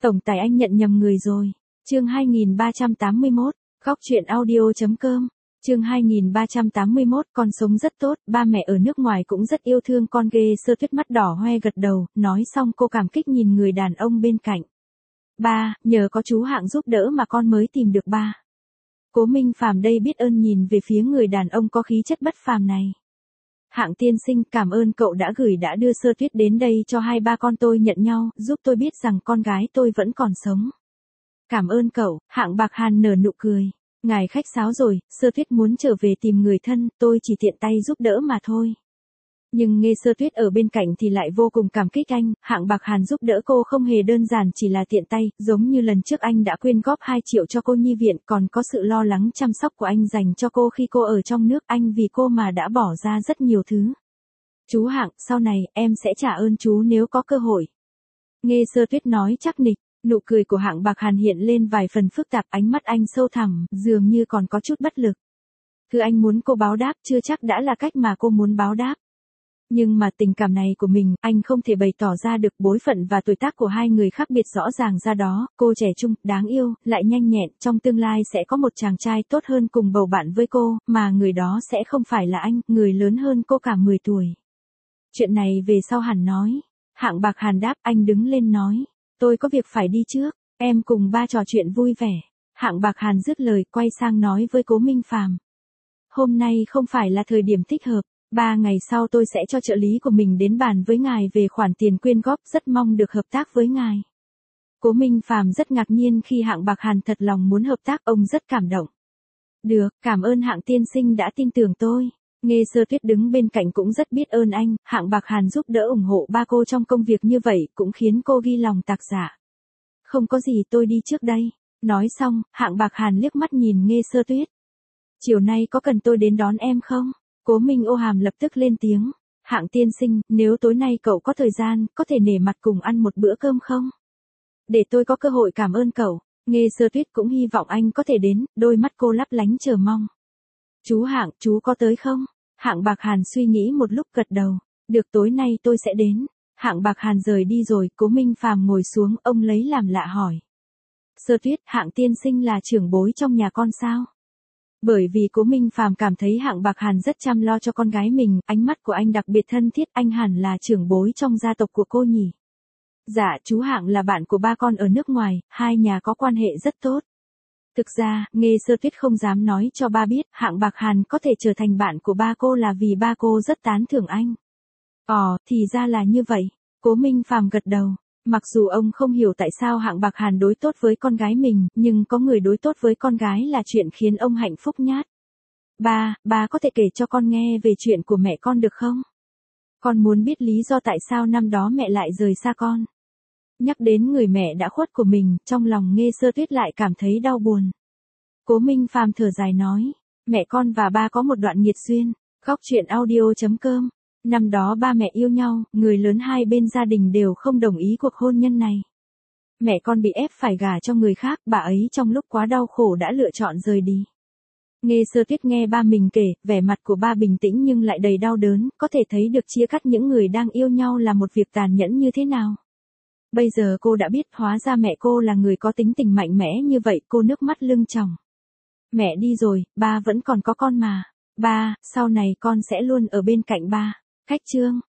Tổng tài anh nhận nhầm người rồi. Chương 2381, khóc chuyện audio.com. Chương 2381, con sống rất tốt, ba mẹ ở nước ngoài cũng rất yêu thương con ghê. Sơ Tuyết mắt đỏ hoe gật đầu, nói xong cô cảm kích nhìn người đàn ông bên cạnh. Ba, nhờ có chú Hạng giúp đỡ mà con mới tìm được ba. Cố Minh Phàm đây biết ơn nhìn về phía người đàn ông có khí chất bất phàm này. Hạng tiên sinh, cảm ơn cậu đã đưa Sơ Tuyết đến đây cho hai ba con tôi nhận nhau, giúp tôi biết rằng con gái tôi vẫn còn sống. Cảm ơn cậu, Hạng Bạc Hàn nở nụ cười. Ngài khách sáo rồi, Sơ Tuyết muốn trở về tìm người thân, tôi chỉ tiện tay giúp đỡ mà thôi. Nhưng nghe Sơ Tuyết ở bên cạnh thì lại vô cùng cảm kích anh, Hạng Bạc Hàn giúp đỡ cô không hề đơn giản chỉ là tiện tay, giống như lần trước anh đã quyên góp 2 triệu cho cô nhi viện, còn có sự lo lắng chăm sóc của anh dành cho cô khi cô ở trong nước, anh vì cô mà đã bỏ ra rất nhiều thứ. Chú Hạng, sau này, em sẽ trả ơn chú nếu có cơ hội. Nghe Sơ Tuyết nói chắc nịch, nụ cười của Hạng Bạc Hàn hiện lên vài phần phức tạp, ánh mắt anh sâu thẳm, dường như còn có chút bất lực. Thứ anh muốn cô báo đáp chưa chắc đã là cách mà cô muốn báo đáp. Nhưng mà tình cảm này của mình, anh không thể bày tỏ ra được, bối phận và tuổi tác của hai người khác biệt rõ ràng ra đó, cô trẻ trung, đáng yêu, lại nhanh nhẹn, trong tương lai sẽ có một chàng trai tốt hơn cùng bầu bạn với cô, mà người đó sẽ không phải là anh, người lớn hơn cô cả 10 tuổi. Chuyện này về sau hẳn nói. Hạng Bạc Hàn đáp, anh đứng lên nói. Tôi có việc phải đi trước, em cùng ba trò chuyện vui vẻ. Hạng Bạc Hàn dứt lời, quay sang nói với Cố Minh Phàm. Hôm nay không phải là thời điểm thích hợp. 3 ngày sau tôi sẽ cho trợ lý của mình đến bàn với ngài về khoản tiền quyên góp, rất mong được hợp tác với ngài. Cố Minh Phàm rất ngạc nhiên khi Hạng Bạc Hàn thật lòng muốn hợp tác, ông rất cảm động. Được, cảm ơn Hạng tiên sinh đã tin tưởng tôi. Nghe Sơ Tuyết đứng bên cạnh cũng rất biết ơn anh, Hạng Bạc Hàn giúp đỡ ủng hộ ba cô trong công việc như vậy cũng khiến cô ghi lòng tạc dạ. Không có gì, tôi đi trước đây. Nói xong, Hạng Bạc Hàn liếc mắt nhìn Nghe Sơ Tuyết. Chiều nay có cần tôi đến đón em không? Cố Minh Ô Hàm lập tức lên tiếng. Hạng tiên sinh, nếu tối nay cậu có thời gian, có thể nể mặt cùng ăn một bữa cơm không? Để tôi có cơ hội cảm ơn cậu. Nghe Sơ Tuyết cũng hy vọng anh có thể đến, đôi mắt cô lấp lánh chờ mong. Chú Hạng, chú có tới không? Hạng Bạc Hàn suy nghĩ một lúc gật đầu. Được, tối nay tôi sẽ đến. Hạng Bạc Hàn rời đi rồi, Cố Minh Phàm ngồi xuống, ông lấy làm lạ hỏi. Sơ Tuyết, Hạng tiên sinh là trưởng bối trong nhà con sao? Bởi vì Cố Minh Phàm cảm thấy Hạng Bạc Hàn rất chăm lo cho con gái mình, ánh mắt của anh đặc biệt thân thiết, anh hẳn là trưởng bối trong gia tộc của cô nhỉ? Dạ, chú Hạng là bạn của ba con ở nước ngoài, hai nhà có quan hệ rất tốt. Thực ra, Nghe Sơ Tuyết không dám nói cho ba biết, Hạng Bạc Hàn có thể trở thành bạn của ba cô là vì ba cô rất tán thưởng anh. Thì ra là như vậy. Cố Minh Phàm gật đầu. Mặc dù ông không hiểu tại sao Hạng Bạc Hàn đối tốt với con gái mình, nhưng có người đối tốt với con gái là chuyện khiến ông hạnh phúc nhát. Ba có thể kể cho con nghe về chuyện của mẹ con được không? Con muốn biết lý do tại sao năm đó mẹ lại rời xa con. Nhắc đến người mẹ đã khuất của mình, trong lòng Nghe Sơ Tuyết lại cảm thấy đau buồn. Cố Minh Phàm thở dài nói, mẹ con và ba có một đoạn nghiệt duyên. Khóc chuyện audio.com. Năm đó ba mẹ yêu nhau, người lớn hai bên gia đình đều không đồng ý cuộc hôn nhân này. Mẹ con bị ép phải gả cho người khác, bà ấy trong lúc quá đau khổ đã lựa chọn rời đi. Nghe Sơ Tuyết nghe ba mình kể, vẻ mặt của ba bình tĩnh nhưng lại đầy đau đớn, có thể thấy được chia cắt những người đang yêu nhau là một việc tàn nhẫn như thế nào. Bây giờ cô đã biết, hóa ra mẹ cô là người có tính tình mạnh mẽ như vậy, cô nước mắt lưng tròng. Mẹ đi rồi, ba vẫn còn có con mà. Ba, sau này con sẽ luôn ở bên cạnh ba. Khách chương.